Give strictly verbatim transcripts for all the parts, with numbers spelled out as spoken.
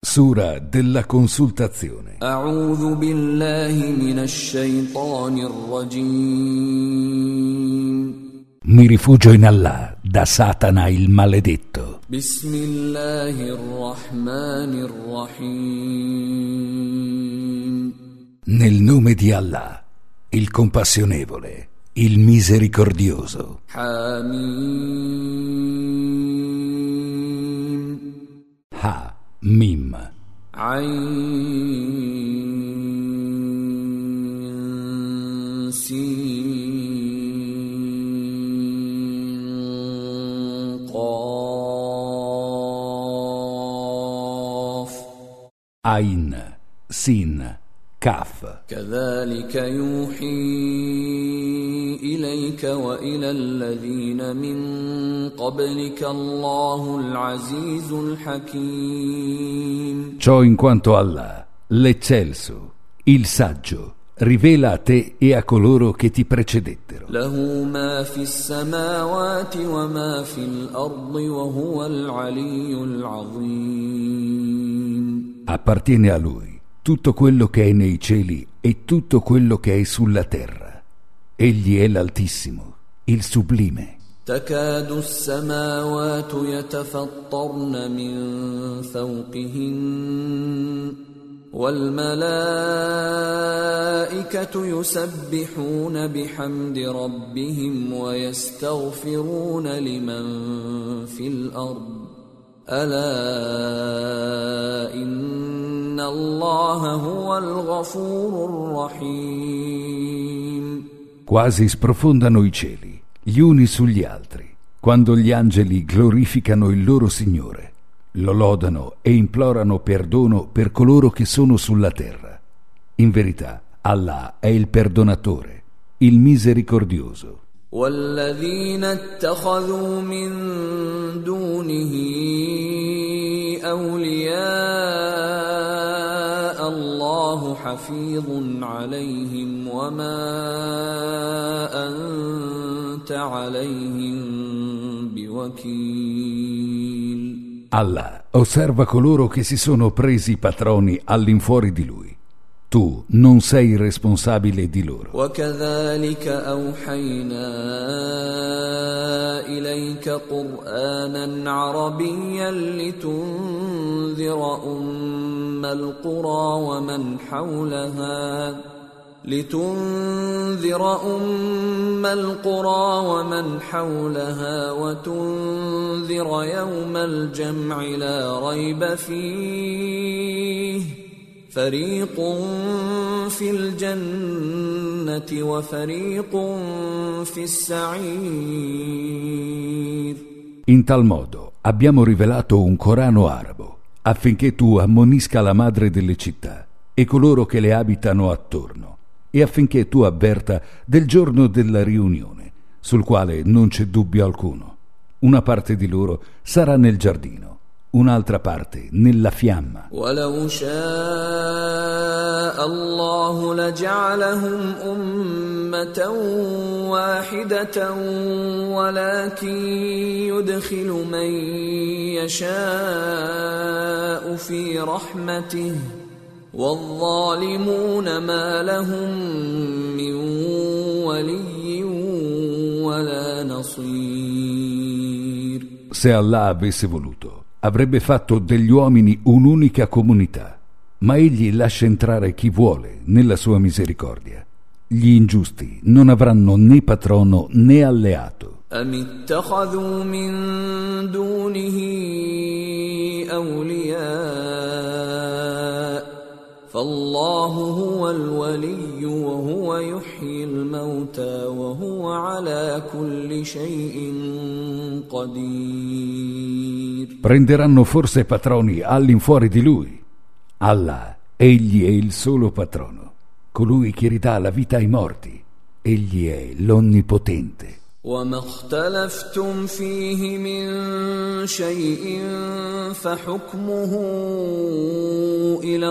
Sura della consultazione. A'udhu billahi minash shaitanir rajim. Mi rifugio in Allah da Satana il maledetto. Bismillahir rahmanir rahim. Nel nome di Allah, il compassionevole, il misericordioso. Hamim. Ha Mim. Ain Sin Qaf. Ain Sin Kaf. كذلك يوحي إليك وإلى الذين من قبلك الله العزيز الحكيم. Ciò in quanto Allah, l'eccelso, il saggio, rivela a te e a coloro che ti precedettero. له ما في السماوات وما في الأرض وهو العلي العظيم. Appartiene a lui tutto quello che è nei cieli e tutto quello che è sulla terra. Egli è l'Altissimo, il Sublime. تكاد السماوات يتفطرن من فوقهن والملائكة يسبحون بحمد ربهم ويستغفرون لمن في الأرض ألا إن الله هو الغفور الرحيم. Quasi sprofondano i cieli, gli uni sugli altri, quando gli angeli glorificano il loro Signore, lo lodano e implorano perdono per coloro che sono sulla terra. In verità, Allah è il perdonatore, il misericordioso. والذين اتخذوا من دونه أولياء الله حفيظ عليهم وما أنت عليهم بوكيل. Allah osserva coloro che si sono presi patroni all'infuori di lui. Tu non sei responsabile di loro. وكذلك أوحينا إليك قرآنا عربيا لتنذر أم القرى ومن حولها لتنذر أم القرى ومن حولها وتنذر يوم الجمع لا ريب فيه فريق في الجنة وفريق في السعير. In tal modo abbiamo rivelato un Corano arabo affinché tu ammonisca la madre delle città e coloro che le abitano attorno e affinché tu avverta del giorno della riunione sul quale non c'è dubbio alcuno. Una parte di loro sarà nel giardino, un'altra parte nella fiamma. ولو شاء الله لجعلهم أمة واحدة ولكن يدخل من يشاء في رحمته والظالمون ما لهم من ولي ولا نصير. Se Allah avesse voluto, avrebbe fatto degli uomini un'unica comunità, ma egli lascia entrare chi vuole nella sua misericordia. Gli ingiusti non avranno né patrono né alleato. أم اتخذوا من دونه أولياء فالله هو الولي وهو يحيي الموتى وهو على كل شيء قدير. Prenderanno forse patroni all'infuori di lui? Allah, egli è il solo patrono, colui che ridà la vita ai morti. Egli è l'Onnipotente. وما اختلفتم فيه من شيء فحكمه إلى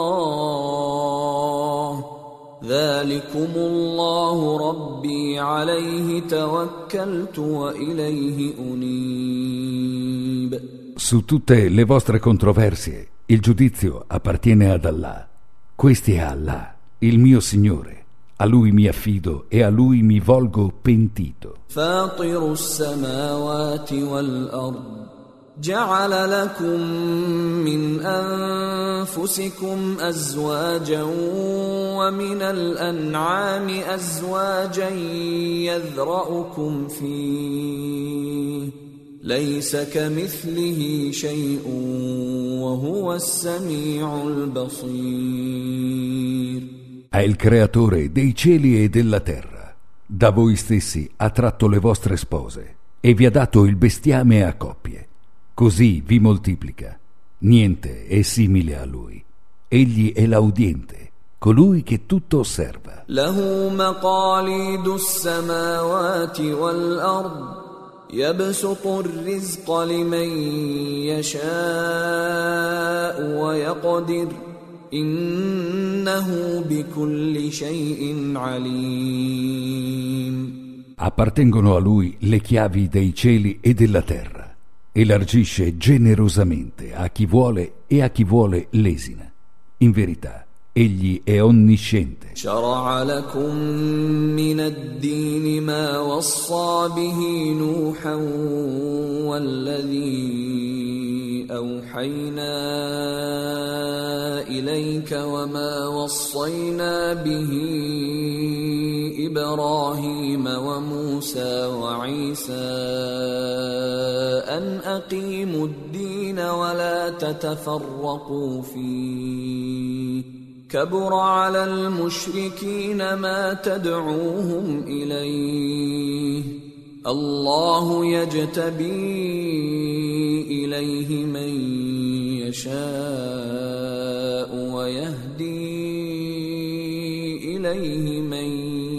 الله ذلكم الله ربي عليه توكلت وإليه أنيب. Su tutte le vostre controversie, il giudizio appartiene ad Allah. Questi è Allah, il mio Signore. A Lui mi affido e a Lui mi volgo pentito. فاطر السماوات والأرض جعل لكم من أنفسكم أزواجا ومن الأنعام أزواجا يذرأكم فيه ليس كمثله شيء وهو السميع البصير. È il creatore dei cieli e della terra. Da voi stessi ha tratto le vostre spose e vi ha dato il bestiame a coppie. Così vi moltiplica. Niente è simile a lui. Egli è l'audiente, colui che tutto osserva. له مقاليد السماوات والأرض يبسط الرزق لمن يشاء ويقدر إنه بكل شيء عليم. Appartengono a lui le chiavi dei cieli e della terra. Elargisce generosamente a chi vuole e a chi vuole lesina. In verità, egli è onnisciente. شرع لكم من الدين ما وصى به نوحا والذي أوحينا إليك وما وصينا به إبراهيم وموسى وعيسى أن أقيموا الدين ولا تتفرقوا فيه كبر على المشركين ما تدعوهم إليه الله يجتبي إليه من يشاء ويهدي إليه من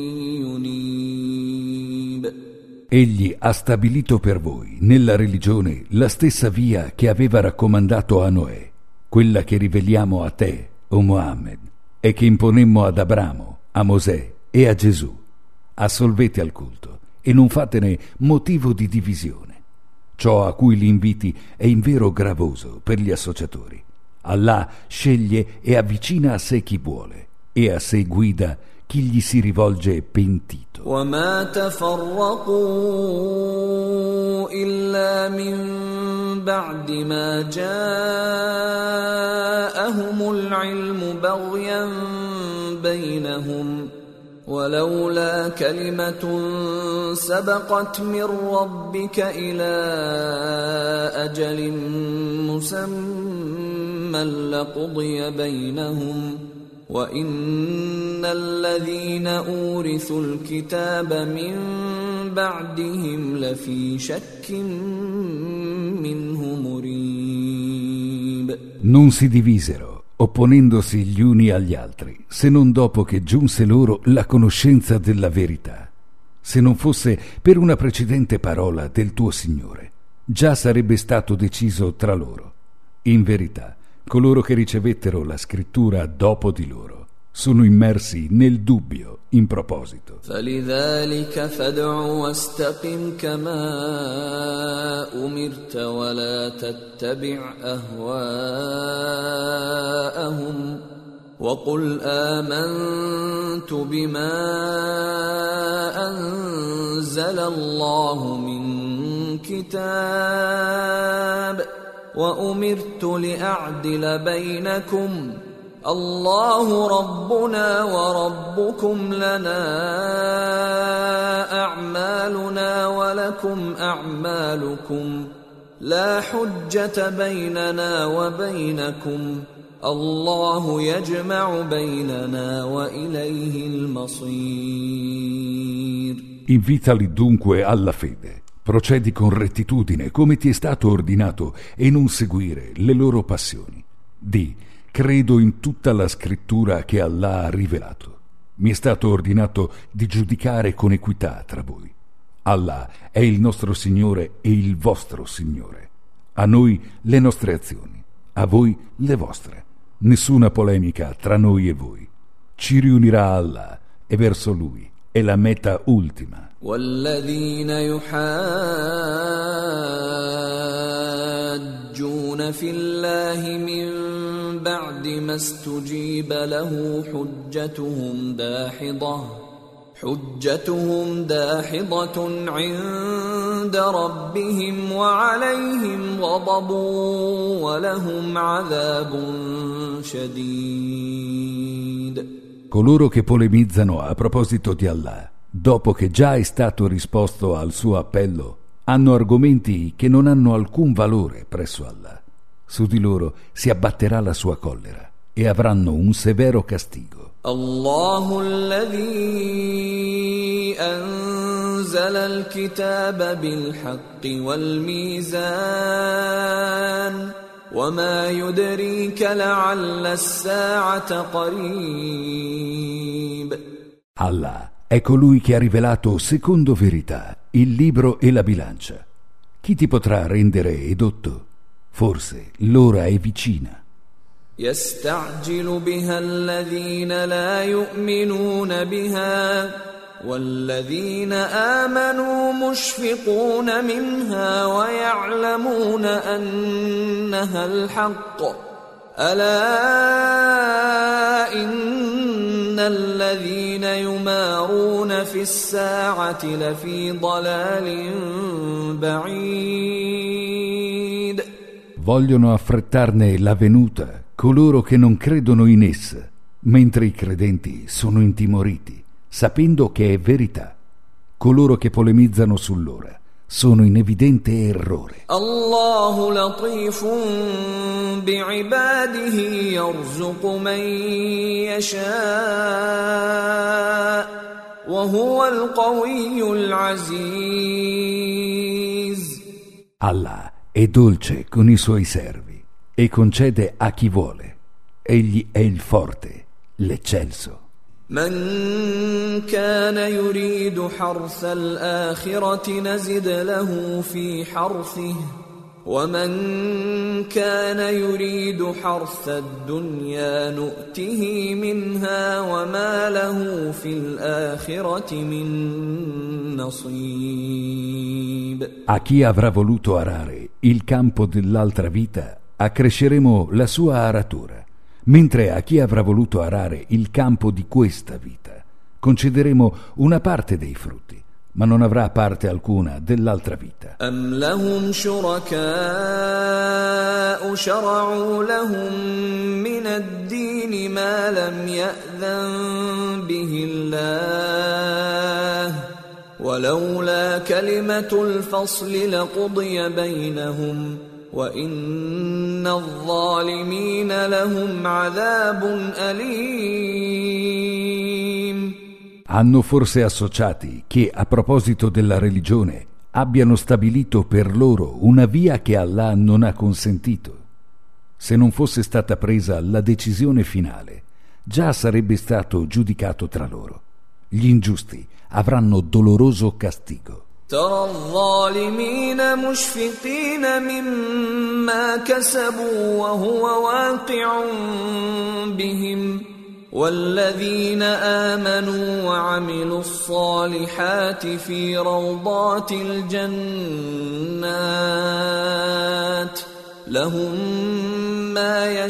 ينيب. Egli ha stabilito per voi nella religione la stessa via che aveva raccomandato a Noè, quella che riveliamo a te, o Muhammad, e che imponemmo ad Abramo, a Mosè e a Gesù. Assolvete al culto e non fatene motivo di divisione. Ciò a cui li inviti è invero gravoso per gli associatori. Allah sceglie e avvicina a sé chi vuole e a sé guida chi gli si rivolge pentito. وما تفرقوا إلا من بعد ما جاءهم العلم بغيا بينهم ولولا كلمة سبقت من ربك إلى أجل مسمى لقضي بينهم وَإِنَّ الَّذِينَ أُورِثُوا الْكِتَابَ مِنْ بَعْدِهِمْ لَفِي شَكٍّ مِّنْهُ مُرِيبٍ. Non si divisero, opponendosi gli uni agli altri, se non dopo che giunse loro la conoscenza della verità. Se non fosse per una precedente parola del tuo Signore, già sarebbe stato deciso tra loro. In verità, coloro che ricevettero la scrittura dopo di loro sono immersi nel dubbio in proposito. فَلِذَلِكَ فَادْعُ وَاسْتَقِمْ كَمَا أُمِرْتَ وَلَا تَتَّبِعْ أَهْوَاءَهُمْ وَقُلْ آمَنْتُ بِمَا أَنزَلَ اللَّهُ مِنْ كِتَابٍ وَأُمِرْتُ لِأَعْدِلَ بَيْنَكُمْ الله ربنا وربكم لنا أعمالنا ولكم أعمالكم لا حجة بيننا وبينكم الله يجمع بيننا وإليه المصير. Invitali dunque alla fede. Procedi con rettitudine come ti è stato ordinato e non seguire le loro passioni. Di: credo in tutta la scrittura che Allah ha rivelato. Mi è stato ordinato di giudicare con equità tra voi. Allah è il nostro Signore e il vostro Signore. A noi le nostre azioni, a voi le vostre. Nessuna polemica tra noi e voi. Ci riunirà Allah e verso Lui è è la meta ultima. والذين يحاجون في الله من بعد ما استجيب له حجتهم داحضة حجتهم داحضة عند ربهم وعليهم غضب ولهم عذاب شديد. Coloro che polemizzano a proposito di Allah, dopo che già è stato risposto al suo appello, hanno argomenti che non hanno alcun valore presso Allah. Su di loro si abbatterà la sua collera e avranno un severo castigo. الله الذي أنزل الكتاب بالحق والميزان وما يدريك لعل الساعة قريب. Allah è colui che ha rivelato secondo verità il libro e la bilancia. Chi ti potrà rendere edotto? Forse l'ora è vicina. يستعجل بها الذين لا يؤمنون بها والذين آمنوا مشفقون منها ويعلمون أنها الحق ألا إن الذين يمارون في الساعة لفي ضلال بعيد. Vogliono affrettarne la venuta coloro che non credono in essa, mentre i credenti sono intimoriti, sapendo che è verità. Coloro che polemizzano sull'ora sono in evidente errore. Allahu latifun bi'ibadihi yarzuqu man yasha wa huwa al-qawiyyul aziz. Allah è dolce con i suoi servi e concede a chi vuole. Egli è il forte, l'eccelso. من كان يريد حرث الآخرة نزد له في حرثه ومن كان يريد حرث الدنيا نؤته منها وما له في الآخرة من نصيب. A chi avrà voluto arare il campo dell'altra vita accresceremo la sua aratura, mentre a chi avrà voluto arare il campo di questa vita concederemo una parte dei frutti, ma non avrà parte alcuna dell'altra vita. أم لهم شركاء شرعوا لهم من الدين ما لم يأذن به الله ولولا كلمة الفصل لقضي بينهم وَإِنَّ الظَّالِمِينَ لَهُمْ عَذَابٌ أَلِيمٌ. Hanno forse associati che, a proposito della religione, abbiano stabilito per loro una via che Allah non ha consentito? Se non fosse stata presa la decisione finale, già sarebbe stato giudicato tra loro. Gli ingiusti avranno doloroso castigo. ترى الظالمين مشفقين مما كسبوا وهو واقع بهم والذين آمنوا وعملوا الصالحات في روضات الجنات لهم ما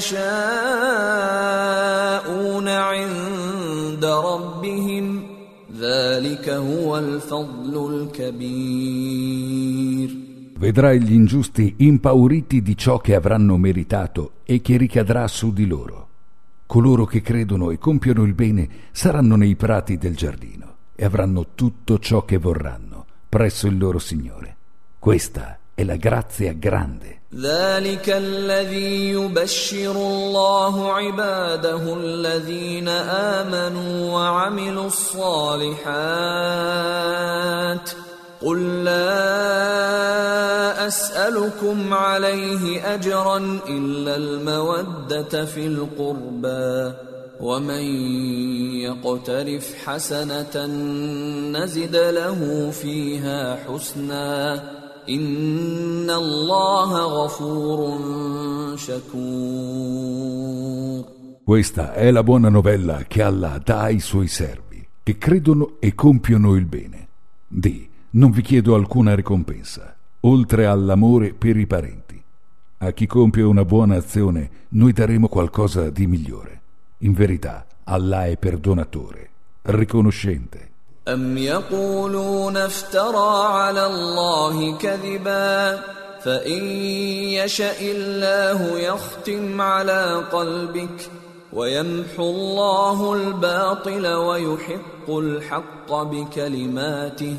يشاءون عند ربهم ذلك هو الفضل الكبير. Vedrai gli ingiusti impauriti di ciò che avranno meritato e che ricadrà su di loro. Coloro che credono e compiono il bene saranno nei prati del giardino e avranno tutto ciò che vorranno presso il loro Signore. Questa è la grazia grande. ذلك الذي يبشر الله عباده الذين آمنوا وعملوا الصالحات قل لا أسألكم عليه أجرا إلا المودة في القربى ومن يقترف حسنة نزد له فيها حسنا إن الله غفور شكور. Questa è la buona novella che Allah dà ai suoi servi, che credono e compiono il bene. Di, non vi chiedo alcuna ricompensa, oltre all'amore per i parenti. A chi compie una buona azione, noi daremo qualcosa di migliore. In verità, Allah è perdonatore, riconoscente. أم يقولون افترى على الله كذبا فإن يشأ الله يختم على قلبك ويمحو الله الباطل ويحق الحق بكلماته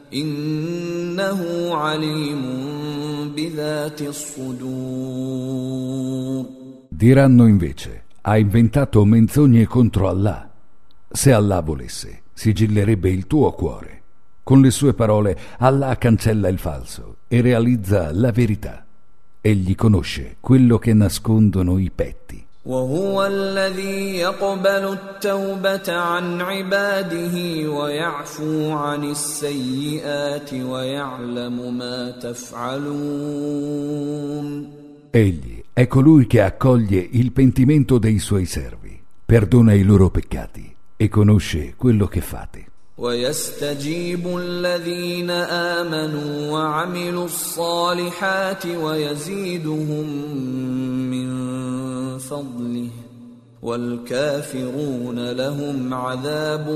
إنه عليم بذات الصدور. Diranno invece: ha inventato menzogne contro Allah. Se Allah volesse, sigillerebbe il tuo cuore. Con le sue parole Allah cancella il falso e realizza la verità. Egli conosce quello che nascondono i petti. وهو الذي يقبل التوبة عن عباده ويعفو عن السيئات ويعلم ما تفعلون. Egli è colui che accoglie il pentimento dei suoi servi, perdona i loro peccati e conosce quello che fate. ويستجيب الذين آمنوا وعملوا الصالحات ويزيدهم من فضله والكافرون لهم عذاب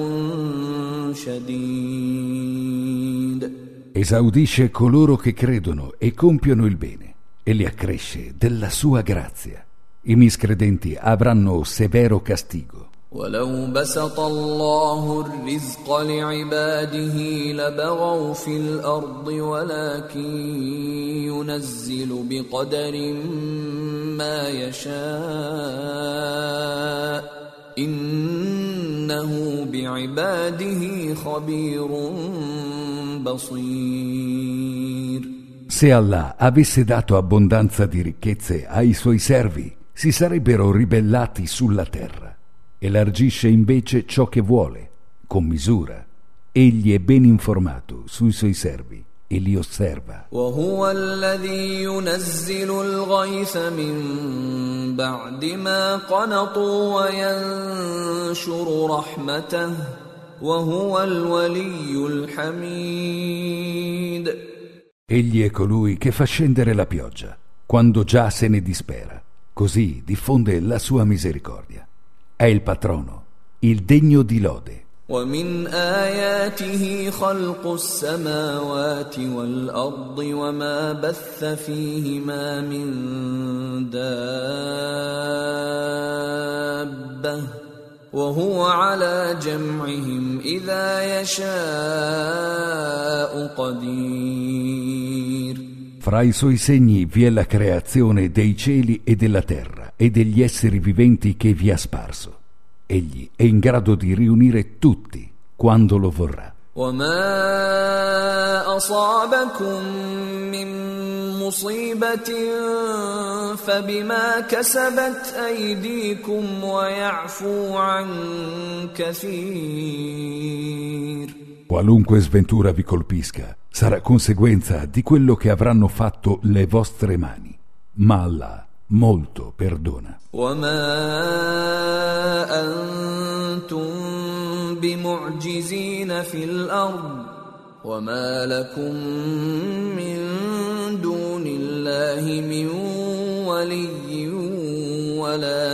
شديد. Esaudisce coloro che credono e compiono il bene e li accresce della sua grazia. I miscredenti avranno severo castigo. ولو بسط الله الرزق لعباده لبغوا في الأرض ولكن ينزل بقدر ما يشاء إنه بعباده خبير بصير. Se Allah avesse dato abbondanza di ricchezze ai suoi servi, si sarebbero ribellati sulla terra. Elargisce invece ciò che vuole, con misura. Egli è ben informato sui suoi servi e li osserva. وهو الذي ينزل الغيث من بعد ما قنطوا وينشر رحمته وهو الولي الحميد. Egli è colui che fa scendere la pioggia quando già se ne dispera, così diffonde la sua misericordia. È il patrono, il degno di lode. ومن آياته خلق السماوات والأرض وما بث فيهما من دابة وهو على جمعهم إذا يشاء قدير. Fra i suoi segni vi è la creazione dei cieli e della terra e degli esseri viventi che vi ha sparso. Egli è in grado di riunire tutti quando lo vorrà. وما أصابكم من مصيبة فبما كسبت أيديكم ويعفو عن كثير. Qualunque sventura vi colpisca sarà conseguenza di quello che avranno fatto le vostre mani, ma Allah molto perdona. وما أنتم بمعجزين في الأرض وما لكم من دون الله من ولي ولا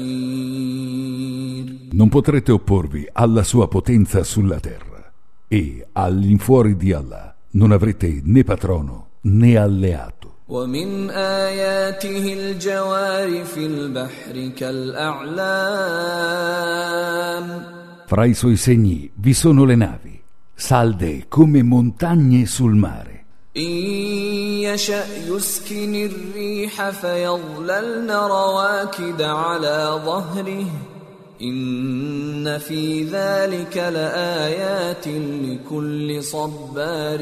نصير. Non potrete opporvi alla sua potenza sulla terra e all'infuori di Allah non avrete né patrono né alleato. ومن آياته الجوار في البحر كالأعلام. Fra i suoi segni vi sono le navi, salde come montagne sul mare. إن يشأ يسكن الريح فيظللن رواكد على ظهره إن في ذلك لآيات لكل صبار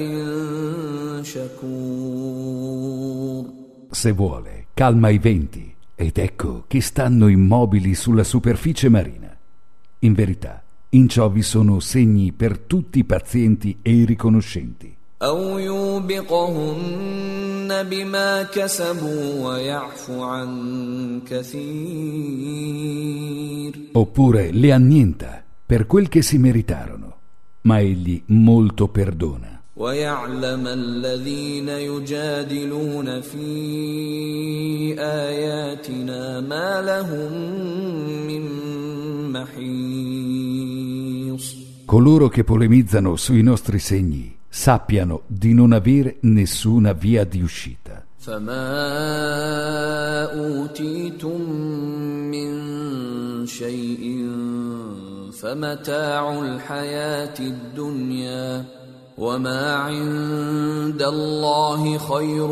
شكور. Se vuole, calma i venti, ed ecco che stanno immobili sulla superficie marina. In verità, in ciò vi sono segni per tutti i pazienti e i riconoscenti. أو يوبقهن بما كسبوا ويعفو عن كثير. Oppure le annienta per quel che si meritarono, ma egli molto perdona. ويعلم الذين يجادلون في آياتنا ما لهم من محيص. Coloro che polemizzano sui nostri segni sappiano di non avere nessuna via di uscita. فما أوتيتم من شيء فمتاع الحياة الدنيا وما عند الله خير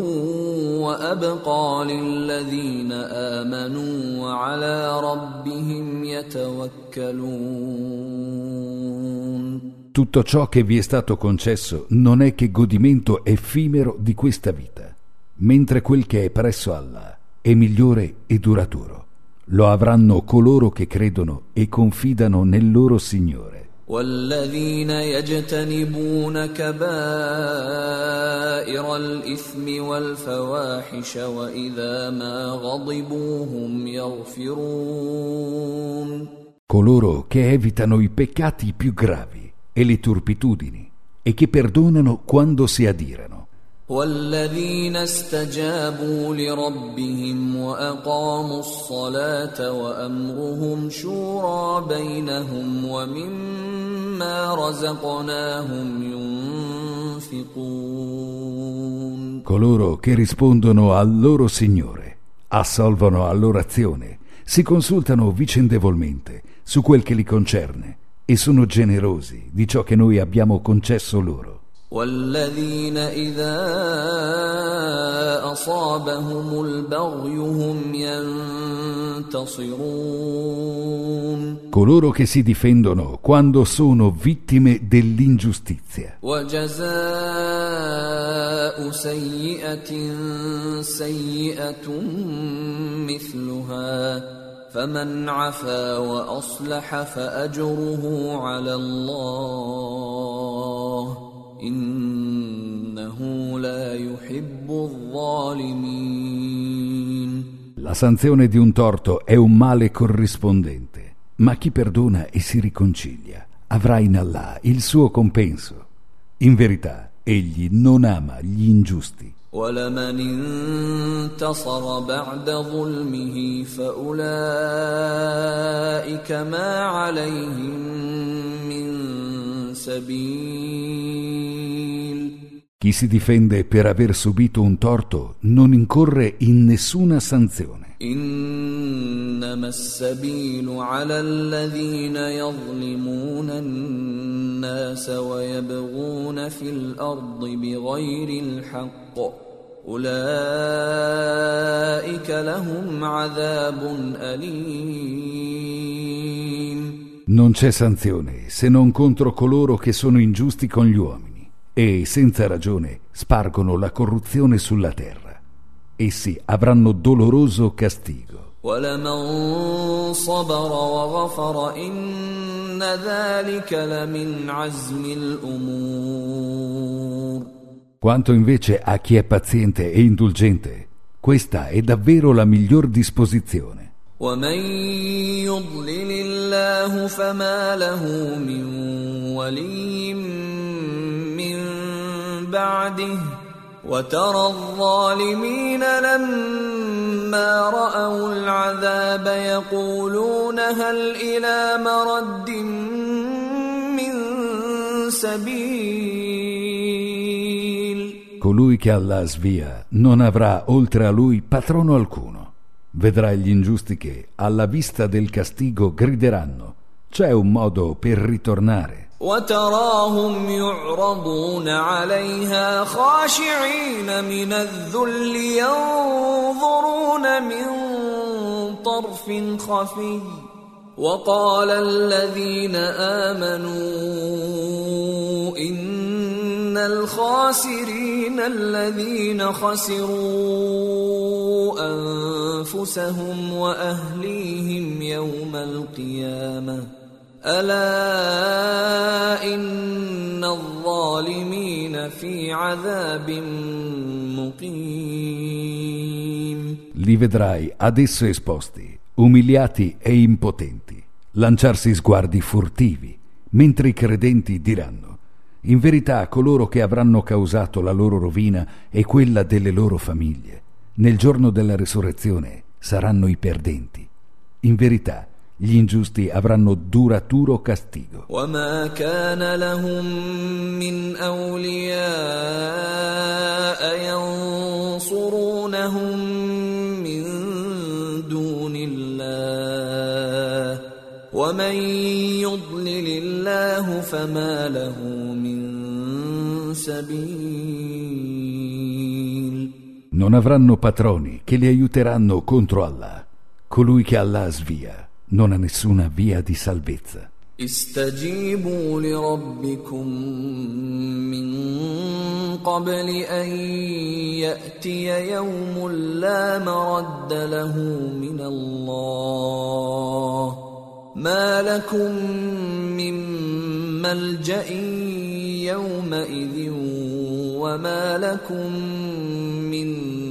وأبقى للذين آمنوا وعلى ربهم يتوكلون. Tutto ciò che vi è stato concesso non è che godimento effimero di questa vita, mentre quel che è presso Allah è migliore e duraturo. Lo avranno coloro che credono e confidano nel loro Signore. والذين يجتنبون كبائر الإثم والفواحش وإذا ما غضبوا هم يغفرون. Coloro che evitano i peccati più gravi e le turpitudini e che perdonano quando si adirano. والذين استجابوا لربهم وأقاموا الصلاة وأمرهم شورى بينهم ومما رزقناهم ينفقون. Coloro che rispondono al loro Signore, assolvono all'orazione, si consultano vicendevolmente su quel che li concerne e sono generosi di ciò che noi abbiamo concesso loro. والذين إذا أصابهم البغي هم ينتصرون. Coloro che si difendono quando sono vittime dell'ingiustizia. وجزاء سيئة سيئة مثلها فمن عفا وأصلح فأجره على الله إنه لا يحب الظالمين. La sanzione di un torto è un male corrispondente, ma chi perdona e si riconcilia avrà in Allah il suo compenso. In verità, egli non ama gli ingiusti. ولمن انتصر بعد ظلمه فأولئك ما عليهم من سبيل. Chi si difende per aver subito un torto non incorre in nessuna sanzione. إنما السبيل على الذين يظلمون الناس ويبغون في الأرض بغير الحق أولئك لهم عذاب أليم. Non c'è sanzione se non contro coloro che sono ingiusti con gli uomini e senza ragione spargono la corruzione sulla terra. Essi avranno doloroso castigo. وَلَمَنْ صَبَرَ وَغَفَرَ إِنَّ ذَلِكَ لَمِنْ عَزْمِ الْأُمُورِ. Quanto invece a chi è paziente e indulgente, questa è davvero la miglior disposizione. وَمَنْ يُضْلِلِ اللَّهُ فَمَا لَهُ مِنْ وَلِيٍّ مِّنْ بَعْدِهِ وترى الظالمين لما رأوا العذاب يقولون هل إلى مرد من سبيل. Colui che Allah svia non avrà oltre a lui patrono alcuno. Vedrà gli ingiusti che, alla vista del castigo, grideranno: c'è un modo per ritornare. وتراهم يعرضون عليها خاشعين من الذل ينظرون من طرف خفي وقال الذين آمنوا إن الخاسرين الذين خسروا أنفسهم وأهليهم يوم القيامة ألا إن الظالمين في عذاب مقيم. Li vedrai ad esso esposti, umiliati e impotenti. lanciarsi sguardi furtivi, mentre i credenti diranno: in verità coloro che avranno causato la loro rovina e quella delle loro famiglie, nel giorno della resurrezione saranno i perdenti. In verità gli ingiusti avranno duraturo castigo. وما كان لهم من أولياء ينصرونهم من دون الله ومن يضلل الله فما له من سبيل. Non avranno patroni che li aiuteranno contro Allah. Colui che Allah svia non ha nessuna via di salvezza. استجيبوا لربكم من قبل أن يأتي يوم لا مرد له من الله ما لكم من ملجأ يومئذ وما لكم من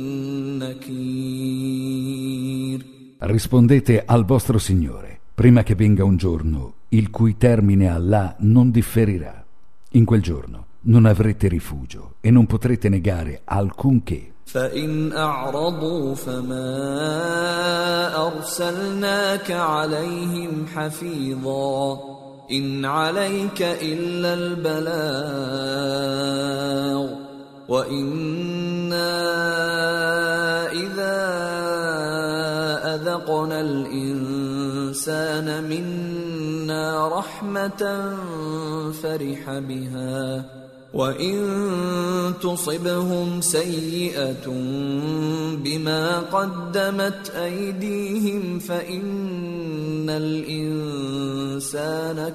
نكير. Rispondete al vostro Signore prima che venga un giorno il cui termine Allah non differirà. In quel giorno non avrete rifugio e non potrete negare alcunché. فإن أعرضوا فما أرسلناك عليهم حفيظا إن عليك إلا البلاغ وإنا إذا أذقنا الإنسان منا رحمة فرح بها وإن تصبهم سيئة بما قدمت أيديهم فإن الإنسان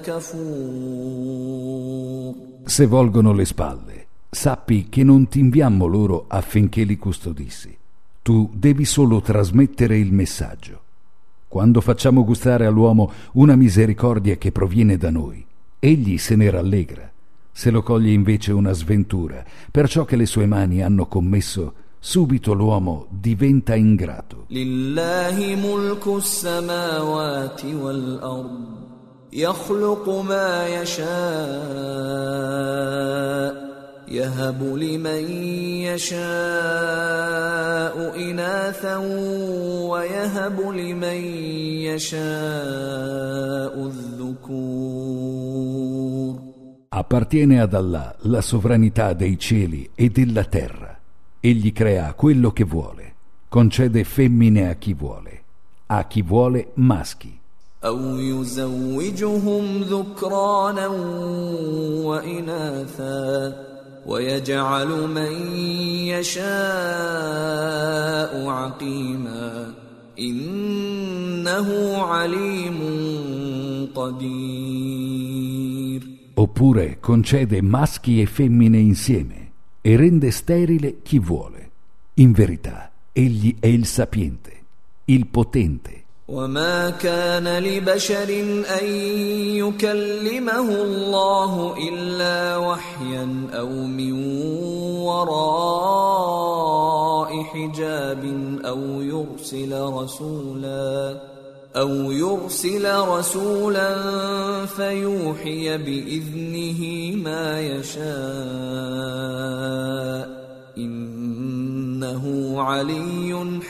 كفور. Se volgono le spalle, sappi che non ti inviammo loro affinché li custodissi. Tu devi solo trasmettere il messaggio. Quando facciamo gustare all'uomo una misericordia che proviene da noi, egli se ne rallegra. Se lo coglie invece una sventura per ciò che le sue mani hanno commesso, subito l'uomo diventa ingrato. Lillahi mulku as-samawati wal-ard yakhluqu ma yasha' يهب لمن يشاء إناثا ويهب لمن يشاء الذكور. Appartiene ad Allah la sovranità dei cieli e della terra. Egli crea quello che vuole, concede femmine a chi vuole, a chi vuole maschi. أو يزوجهم ذكرانا وإناثا ويجعل من يشاء عقيما إنه عليم قدير. Oppure concede maschi e femmine insieme e rende sterile chi vuole. In verità, egli è il sapiente, il potente. وما كان لبشر أن يكلمه الله إلا وحيا أو من وراء حجاب أو يرسل رسولا أو يرسل رسولا فيوحي بإذنه ما يشاء إنه علي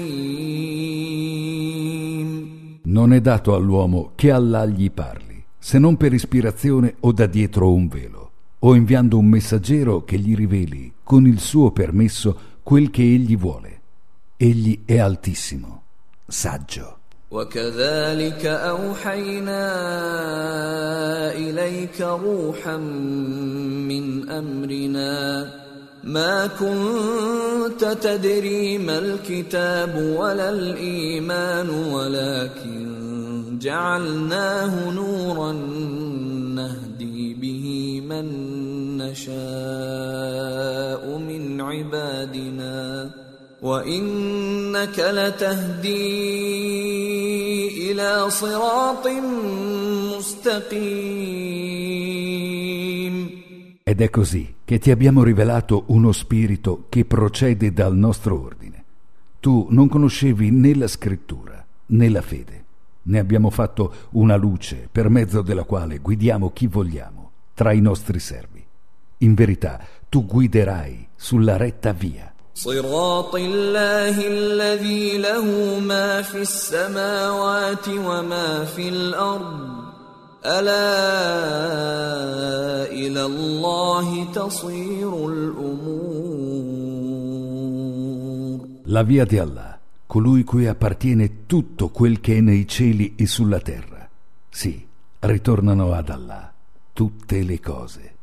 حكيم. Non è dato all'uomo che Allah gli parli, se non per ispirazione o da dietro un velo, o inviando un messaggero che gli riveli, con il suo permesso, quel che egli vuole. Egli è altissimo, saggio. وكذلك أوحينا إليك روحا من أمرنا ما كنت تدري ما الكتاب ولا الإيمان ولكن جعلناه نورا نهدي به من نشاء من عبادنا وإنك لتهدي إلى صراط مستقيم. Ed è così che ti abbiamo rivelato uno spirito che procede dal nostro ordine. Tu non conoscevi né la scrittura né la fede, ne abbiamo fatto una luce per mezzo della quale guidiamo chi vogliamo tra i nostri servi. In verità, tu guiderai sulla retta via. صراط الله الذي له ما في السماوات وما في الأرض ألا إلى الله تصير الأمور. La via di Allah, colui cui appartiene tutto quel che è nei cieli e sulla terra. Sì, ritornano ad Allah tutte le cose.